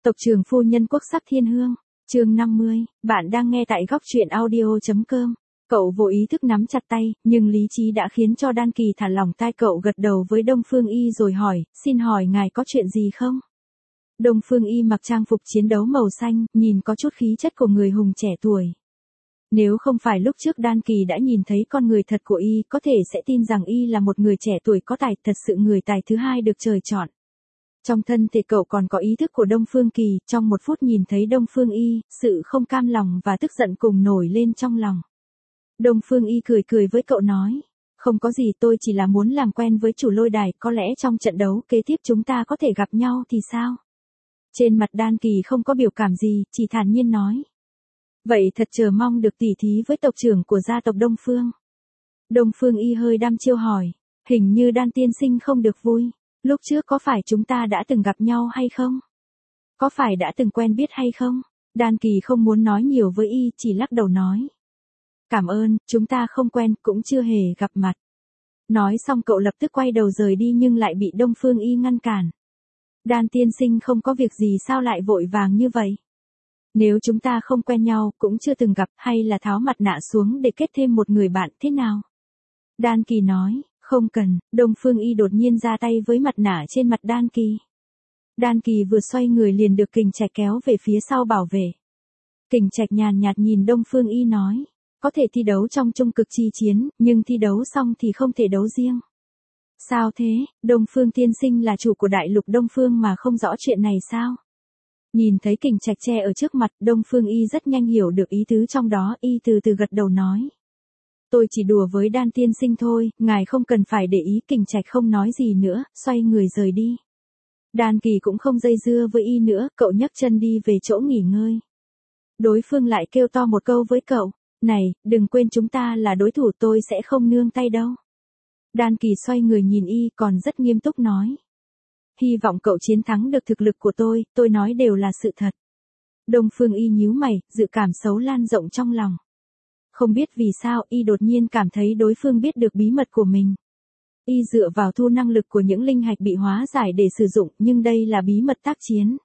Tộc trưởng phu nhân quốc sắc thiên hương, chương 50, bạn đang nghe tại góc truyện audio.com. Cậu vô ý thức nắm chặt tay, nhưng lý trí đã khiến cho Đan Kỳ thả lỏng tai. Cậu gật đầu với Đông Phương Y rồi hỏi, xin hỏi ngài có chuyện gì không? Đông Phương Y mặc trang phục chiến đấu màu xanh, nhìn có chút khí chất của người hùng trẻ tuổi. Nếu không phải lúc trước Đan Kỳ đã nhìn thấy con người thật của Y, có thể sẽ tin rằng Y là một người trẻ tuổi có tài, thật sự người tài thứ hai được trời chọn. Trong thân thể cậu còn có ý thức của Đông Phương Kỳ, trong một phút nhìn thấy Đông Phương Y, sự không cam lòng và tức giận cùng nổi lên trong lòng. Đông Phương Y cười cười với cậu nói, không có gì, tôi chỉ là muốn làm quen với chủ lôi đài, có lẽ trong trận đấu kế tiếp chúng ta có thể gặp nhau thì sao? Trên mặt Đan Kỳ không có biểu cảm gì, chỉ thản nhiên nói. Vậy thật chờ mong được tỉ thí với tộc trưởng của gia tộc Đông Phương. Đông Phương Y hơi đăm chiêu hỏi, hình như Đan tiên sinh không được vui. Lúc trước có phải chúng ta đã từng gặp nhau hay không? Có phải đã từng quen biết hay không? Đan Kỳ không muốn nói nhiều với Y, chỉ lắc đầu nói. Cảm ơn, chúng ta không quen, cũng chưa hề gặp mặt. Nói xong cậu lập tức quay đầu rời đi nhưng lại bị Đông Phương Y ngăn cản. Đan tiên sinh không có việc gì sao lại vội vàng như vậy? Nếu chúng ta không quen nhau, cũng chưa từng gặp, hay là tháo mặt nạ xuống để kết thêm một người bạn thế nào? Đan Kỳ nói. Không cần, Đông Phương Y đột nhiên ra tay với mặt nạ trên mặt Đan Kỳ. Đan Kỳ vừa xoay người liền được Kình Trạch kéo về phía sau bảo vệ. Kình Trạch nhàn nhạt nhìn Đông Phương Y nói, có thể thi đấu trong trung cực chi chiến, nhưng thi đấu xong thì không thể đấu riêng. Sao thế, Đông Phương tiên sinh là chủ của đại lục Đông Phương mà không rõ chuyện này sao? Nhìn thấy Kình Trạch che ở trước mặt, Đông Phương Y rất nhanh hiểu được ý tứ trong đó, Y từ từ gật đầu nói. Tôi chỉ đùa với Đan tiên sinh thôi, ngài không cần phải để ý. Kình Trạch không nói gì nữa, xoay người rời đi. Đan Kỳ cũng không dây dưa với Y nữa, cậu nhấc chân đi về chỗ nghỉ ngơi. Đối phương lại kêu to một câu với cậu, này, đừng quên chúng ta là đối thủ, tôi sẽ không nương tay đâu. Đan Kỳ xoay người nhìn Y còn rất nghiêm túc nói. Hy vọng cậu chiến thắng được thực lực của tôi nói đều là sự thật. Đông Phương Y nhíu mày, dự cảm xấu lan rộng trong lòng. Không biết vì sao, Y đột nhiên cảm thấy đối phương biết được bí mật của mình. Y dựa vào thu năng lực của những linh hạch bị hóa giải để sử dụng, nhưng đây là bí mật tác chiến.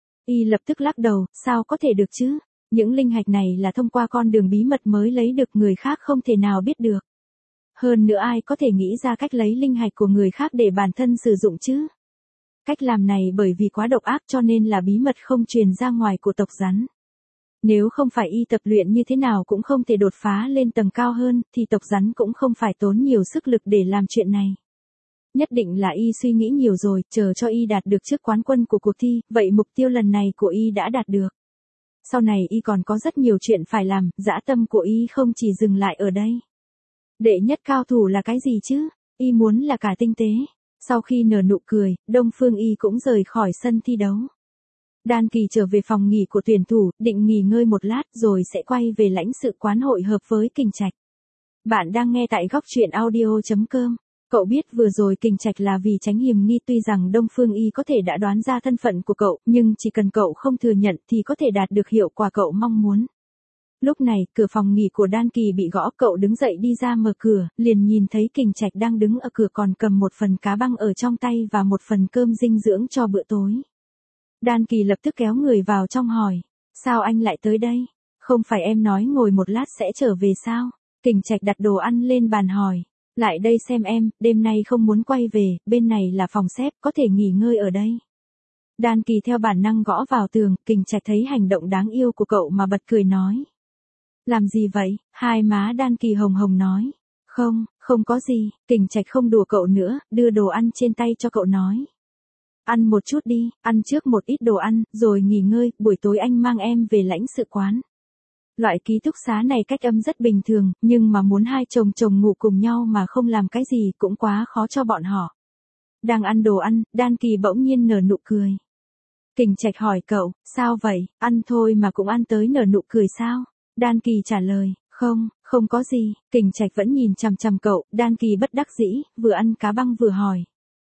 Y lập tức lắc đầu, sao có thể được chứ? Những linh hạch này là thông qua con đường bí mật mới lấy được, người khác không thể nào biết được. Hơn nữa ai có thể nghĩ ra cách lấy linh hạch của người khác để bản thân sử dụng chứ? Cách làm này bởi vì quá độc ác cho nên là bí mật không truyền ra ngoài của tộc rắn. Nếu không phải Y tập luyện như thế nào cũng không thể đột phá lên tầng cao hơn, thì tộc rắn cũng không phải tốn nhiều sức lực để làm chuyện này. Nhất định là Y suy nghĩ nhiều rồi, chờ cho Y đạt được chức quán quân của cuộc thi, vậy mục tiêu lần này của Y đã đạt được. Sau này Y còn có rất nhiều chuyện phải làm, dã tâm của Y không chỉ dừng lại ở đây. Đệ nhất cao thủ là cái gì chứ? Y muốn là cả tinh tế. Sau khi nở nụ cười, Đông Phương Y cũng rời khỏi sân thi đấu. Đan Kỳ trở về phòng nghỉ của tuyển thủ, định nghỉ ngơi một lát rồi sẽ quay về lãnh sự quán hội hợp với Kình Trạch. Bạn đang nghe tại góc truyện audio.com. Cậu biết vừa rồi Kình Trạch là vì tránh hiểm nghi, tuy rằng Đông Phương Y có thể đã đoán ra thân phận của cậu, nhưng chỉ cần cậu không thừa nhận thì có thể đạt được hiệu quả cậu mong muốn. Lúc này, cửa phòng nghỉ của Đan Kỳ bị gõ, cậu đứng dậy đi ra mở cửa, liền nhìn thấy Kình Trạch đang đứng ở cửa còn cầm một phần cá băng ở trong tay và một phần cơm dinh dưỡng cho bữa tối. Đan Kỳ lập tức kéo người vào trong hỏi, sao anh lại tới đây? Không phải em nói ngồi một lát sẽ trở về sao? Kình Trạch đặt đồ ăn lên bàn hỏi, lại đây xem em, đêm nay không muốn quay về, bên này là phòng xếp, có thể nghỉ ngơi ở đây. Đan Kỳ theo bản năng gõ vào tường, Kình Trạch thấy hành động đáng yêu của cậu mà bật cười nói. Làm gì vậy? Hai má Đan Kỳ hồng hồng nói. Không có gì. Kình Trạch không đùa cậu nữa, đưa đồ ăn trên tay cho cậu nói. Ăn một chút đi, ăn trước một ít đồ ăn, rồi nghỉ ngơi, buổi tối anh mang em về lãnh sự quán. Loại ký túc xá này cách âm rất bình thường, nhưng mà muốn hai chồng chồng ngủ cùng nhau mà không làm cái gì cũng quá khó cho bọn họ. Đang ăn đồ ăn, Đan Kỳ bỗng nhiên nở nụ cười. Kình Trạch hỏi cậu, sao vậy, ăn thôi mà cũng ăn tới nở nụ cười sao? Đan Kỳ trả lời, không có gì. Kình Trạch vẫn nhìn chằm chằm cậu, Đan Kỳ bất đắc dĩ, vừa ăn cá băng vừa hỏi.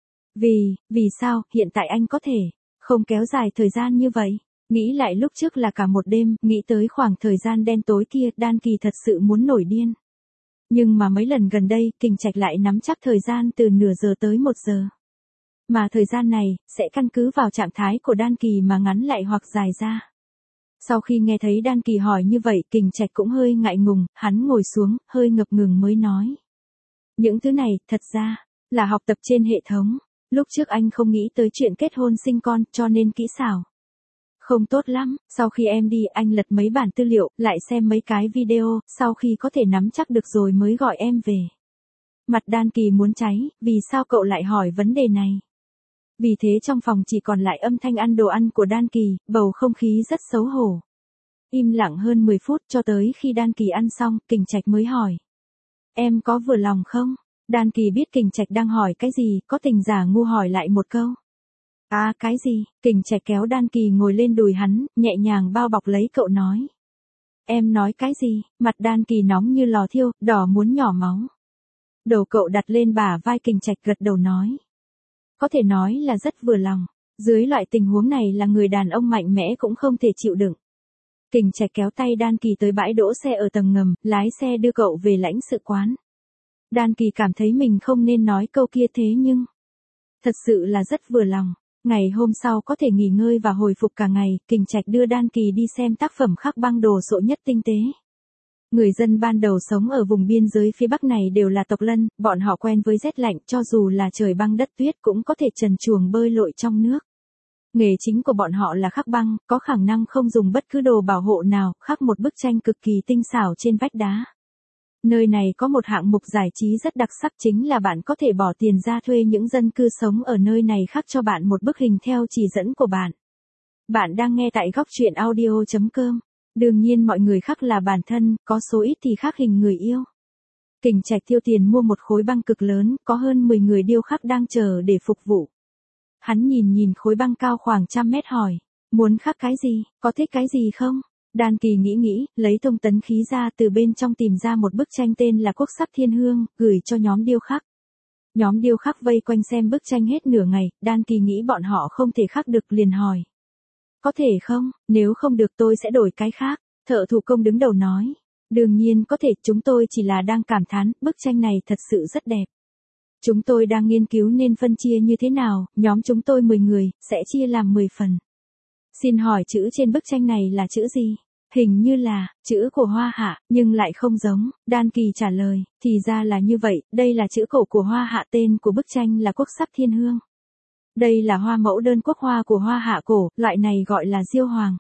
Vì sao, hiện tại anh có thể không kéo dài thời gian như vậy? Nghĩ lại lúc trước là cả một đêm, nghĩ tới khoảng thời gian đen tối kia, Đan Kỳ thật sự muốn nổi điên. Nhưng mà mấy lần gần đây, Kình Trạch lại nắm chắc thời gian từ nửa giờ tới 1 giờ. Mà thời gian này, sẽ căn cứ vào trạng thái của Đan Kỳ mà ngắn lại hoặc dài ra. Sau khi nghe thấy Đan Kỳ hỏi như vậy, Kình Trạch cũng hơi ngại ngùng, hắn ngồi xuống, hơi ngập ngừng mới nói. Những thứ này, thật ra, là học tập trên hệ thống. Lúc trước anh không nghĩ tới chuyện kết hôn sinh con, cho nên kỹ xảo không tốt lắm. Sau khi em đi, anh lật mấy bản tư liệu, lại xem mấy cái video, sau khi có thể nắm chắc được rồi mới gọi em về. Mặt Đan Kỳ muốn cháy, vì sao cậu lại hỏi vấn đề này? Vì thế trong phòng chỉ còn lại âm thanh ăn đồ ăn của Đan Kỳ, bầu không khí rất xấu hổ. Im lặng hơn 10 phút cho tới khi Đan Kỳ ăn xong, Kình Trạch mới hỏi. Em có vừa lòng không? Đan Kỳ biết Kình Trạch đang hỏi cái gì, có tình giả ngu hỏi lại một câu. À cái gì? Kình Trạch kéo Đan Kỳ ngồi lên đùi hắn, nhẹ nhàng bao bọc lấy cậu nói. Em nói cái gì? Mặt Đan Kỳ nóng như lò thiêu, đỏ muốn nhỏ máu. Đầu cậu đặt lên bả vai Kình Trạch gật đầu nói. Có thể nói là rất vừa lòng. Dưới loại tình huống này là người đàn ông mạnh mẽ cũng không thể chịu đựng. Kình Trạch kéo tay Đan Kỳ tới bãi đỗ xe ở tầng ngầm, lái xe đưa cậu về lãnh sự quán. Đan Kỳ cảm thấy mình không nên nói câu kia thế nhưng thật sự là rất vừa lòng. Ngày hôm sau có thể nghỉ ngơi và hồi phục cả ngày, Kình Trạch đưa Đan Kỳ đi xem tác phẩm khắc băng đồ sộ nhất tinh tế. Người dân ban đầu sống ở vùng biên giới phía Bắc này đều là tộc Lân, bọn họ quen với rét lạnh, cho dù là trời băng đất tuyết cũng có thể trần truồng bơi lội trong nước. Nghề chính của bọn họ là khắc băng, có khả năng không dùng bất cứ đồ bảo hộ nào, khắc một bức tranh cực kỳ tinh xảo trên vách đá. Nơi này có một hạng mục giải trí rất đặc sắc, chính là bạn có thể bỏ tiền ra thuê những dân cư sống ở nơi này khắc cho bạn một bức hình theo chỉ dẫn của bạn. Bạn đang nghe tại góc truyện audio.com. Đương nhiên mọi người khắc là bản thân, có số ít thì khắc hình người yêu. Kình Trạch tiêu tiền mua một khối băng cực lớn, có hơn 10 người điêu khắc đang chờ để phục vụ. Hắn nhìn khối băng cao khoảng 100 mét hỏi, muốn khắc cái gì, có thích cái gì không? Đan Kỳ nghĩ, lấy thông tấn khí ra từ bên trong tìm ra một bức tranh tên là Quốc sắc thiên hương, gửi cho nhóm điêu khắc. Nhóm điêu khắc vây quanh xem bức tranh hết nửa ngày, Đan Kỳ nghĩ bọn họ không thể khắc được liền hỏi. Có thể không, nếu không được tôi sẽ đổi cái khác, thợ thủ công đứng đầu nói. Đương nhiên có thể, chúng tôi chỉ là đang cảm thán, bức tranh này thật sự rất đẹp. Chúng tôi đang nghiên cứu nên phân chia như thế nào, nhóm chúng tôi 10 người, sẽ chia làm 10 phần. Xin hỏi chữ trên bức tranh này là chữ gì? Hình như là, chữ của Hoa Hạ, nhưng lại không giống. Đan Kỳ trả lời, thì ra là như vậy, đây là chữ cổ của Hoa Hạ, tên của bức tranh là Quốc sắc thiên hương. Đây là hoa mẫu đơn quốc hoa của Hoa Hạ cổ, loại này gọi là diêu hoàng.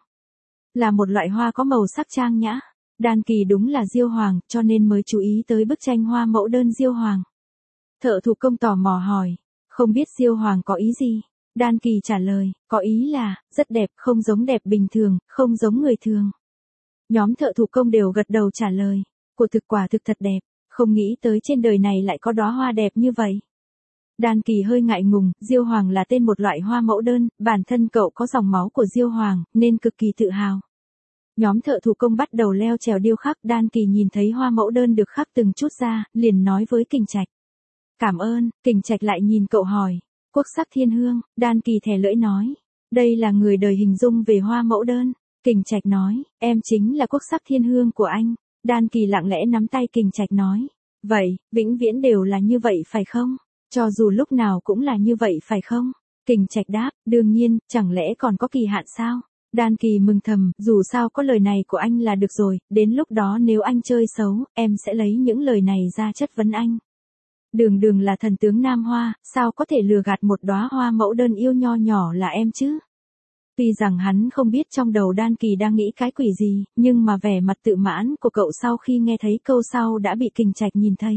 Là một loại hoa có màu sắc trang nhã. Đan Kỳ đúng là diêu hoàng, cho nên mới chú ý tới bức tranh hoa mẫu đơn diêu hoàng. Thợ thủ công tò mò hỏi, không biết diêu hoàng có ý gì? Đan Kỳ trả lời, có ý là, rất đẹp, không giống đẹp bình thường, không giống người thường. Nhóm thợ thủ công đều gật đầu trả lời, quả thực thật đẹp, không nghĩ tới trên đời này lại có đóa hoa đẹp như vậy. Đan Kỳ hơi ngại ngùng, diêu hoàng là tên một loại hoa mẫu đơn, bản thân cậu có dòng máu của diêu hoàng, nên cực kỳ tự hào. Nhóm thợ thủ công bắt đầu leo trèo điêu khắc, Đan Kỳ nhìn thấy hoa mẫu đơn được khắc từng chút ra, liền nói với Kình Trạch. Cảm ơn, Kình Trạch lại nhìn cậu hỏi, Quốc sắc thiên hương, Đan Kỳ thè lưỡi nói. Đây là người đời hình dung về hoa mẫu đơn. Kình Trạch nói, em chính là quốc sắc thiên hương của anh. Đan Kỳ lặng lẽ nắm tay Kình Trạch nói. Vậy, vĩnh viễn đều là như vậy phải không? Cho dù lúc nào cũng là như vậy phải không? Kình Trạch đáp, đương nhiên, chẳng lẽ còn có kỳ hạn sao? Đan Kỳ mừng thầm, dù sao có lời này của anh là được rồi, đến lúc đó nếu anh chơi xấu, em sẽ lấy những lời này ra chất vấn anh. Đường là thần tướng Nam Hoa, sao có thể lừa gạt một đóa hoa mẫu đơn yêu nho nhỏ là em chứ? Tuy rằng hắn không biết trong đầu Đan Kỳ đang nghĩ cái quỷ gì, nhưng mà vẻ mặt tự mãn của cậu sau khi nghe thấy câu sau đã bị Kình Trạch nhìn thấy.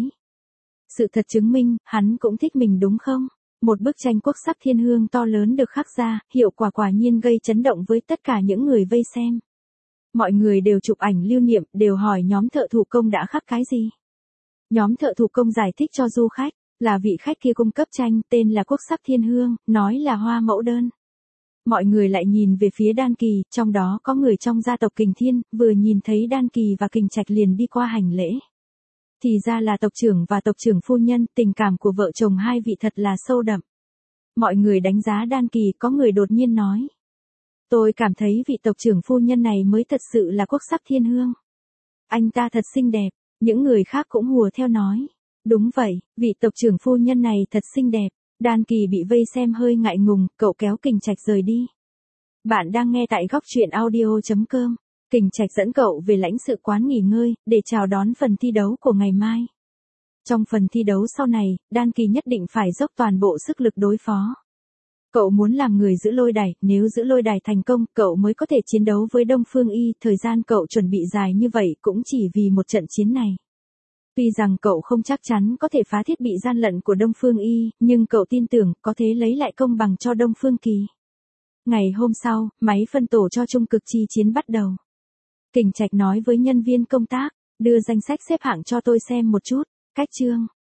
Sự thật chứng minh, hắn cũng thích mình đúng không? Một bức tranh quốc sắc thiên hương to lớn được khắc ra, hiệu quả quả nhiên gây chấn động với tất cả những người vây xem. Mọi người đều chụp ảnh lưu niệm, đều hỏi nhóm thợ thủ công đã khắc cái gì. Nhóm thợ thủ công giải thích cho du khách, là vị khách kia cung cấp tranh, tên là Quốc sắc thiên hương, nói là hoa mẫu đơn. Mọi người lại nhìn về phía Đan Kỳ, trong đó có người trong gia tộc Kình Thiên, vừa nhìn thấy Đan Kỳ và Kình Trạch liền đi qua hành lễ. Thì ra là tộc trưởng và tộc trưởng phu nhân, tình cảm của vợ chồng hai vị thật là sâu đậm. Mọi người đánh giá Đan Kỳ, có người đột nhiên nói. Tôi cảm thấy vị tộc trưởng phu nhân này mới thật sự là quốc sắc thiên hương. Anh ta thật xinh đẹp, những người khác cũng hùa theo nói. Đúng vậy, vị tộc trưởng phu nhân này thật xinh đẹp. Đan Kỳ bị vây xem hơi ngại ngùng, cậu kéo Kình Trạch rời đi. Bạn đang nghe tại góc truyện audio.com. Kình Trạch dẫn cậu về lãnh sự quán nghỉ ngơi, để chào đón phần thi đấu của ngày mai. Trong phần thi đấu sau này, Đan Kỳ nhất định phải dốc toàn bộ sức lực đối phó. Cậu muốn làm người giữ lôi đài, nếu giữ lôi đài thành công, cậu mới có thể chiến đấu với Đông Phương Y. Thời gian cậu chuẩn bị dài như vậy cũng chỉ vì một trận chiến này. Tuy rằng cậu không chắc chắn có thể phá thiết bị gian lận của Đông Phương Y, nhưng cậu tin tưởng có thể lấy lại công bằng cho Đông Phương Kỳ. Ngày hôm sau, máy phân tổ cho chung cực chi chiến bắt đầu. Kình Trạch nói với nhân viên công tác, đưa danh sách xếp hạng cho tôi xem một chút. Cách chương.